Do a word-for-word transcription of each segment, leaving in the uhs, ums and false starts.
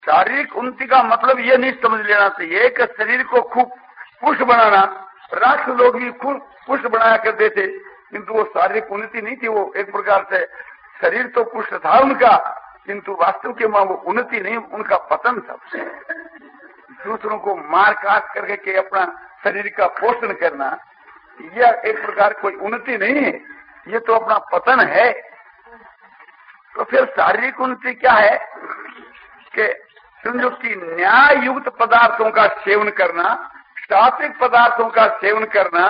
शारीरिक उन्नति का मतलब ये नहीं समझ लेना चाहिए कि शरीर को खूब पुष्ट बनाना। राष्ट्र लोग भी खूब पुष्ट बनाया करते थे, किंतु वो शारीरिक उन्नति नहीं थी। वो एक प्रकार से शरीर तो पुष्ट था उनका, किंतु वास्तव के मां वो उन्नति नहीं, उनका पतन था। दूसरों को मार काट करके के अपना शरीर का पोषण करना, यह एक प्रकार कोई उन्नति नहीं है, ये तो अपना पतन है। तो फिर शारीरिक उन्नति क्या है कि समझो कि न्याय युक्त पदार्थों का सेवन करना, सात्विक पदार्थों का सेवन करना,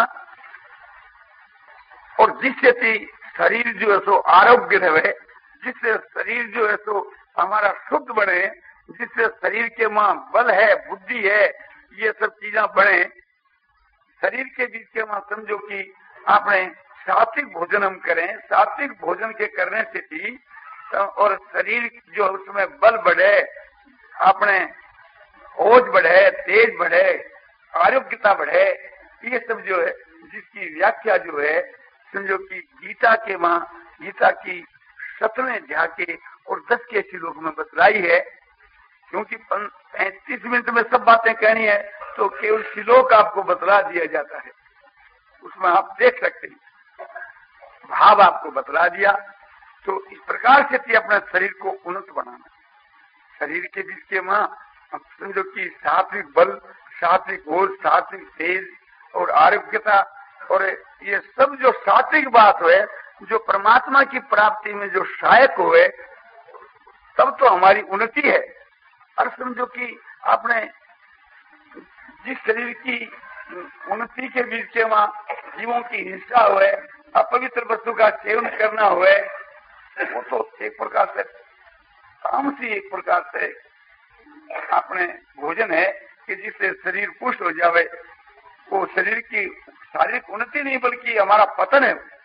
और जिससे कि शरीर जो है सो आरोग्य रहे, जिससे शरीर जो है सो हमारा शुद्ध बने, जिससे शरीर के मां बल है, बुद्धि है, ये सब चीजें बने। शरीर के बीच के मां समझो कि आपने सात्विक भोजन हम करें, सात्विक भोजन के करने से भी और शरीर जो उसमें बल बढ़े, अपने होश बढ़े, तेज बढ़े, आरोग्यता बढ़े, ये सब जो है जिसकी व्याख्या जो है समझो कि गीता के मां गीता की सत्रहवें अध्याय के और दस के श्लोक में बतलाई है। क्योंकि पैंतीस मिनट में सब बातें कहनी है तो केवल श्लोक आपको बतला दिया जाता है, उसमें आप देख सकते हैं, भाव आपको बतला दिया। तो इस प्रकार से अपने शरीर को उन्नत बनाना, शरीर के बीच के मां समझो कि सात्विक बल, सात्विक होश, सात्विक तेज और आरोग्यता, और ये सब जो सात्विक बात हुए, जो परमात्मा की प्राप्ति में जो सहायक हुए, तब तो हमारी उन्नति है। और समझो कि आपने जिस शरीर की उन्नति के बीच के मां जीवों की हिंसा हुए, अपवित्र वस्तु का सेवन करना हुए, वो तो एक प्रकार से तामसी एक प्रकार से अपने भोजन है कि जिससे शरीर पुष्ट हो जावे। वो शरीर की शारीरिक उन्नति नहीं बल्कि हमारा पतन है।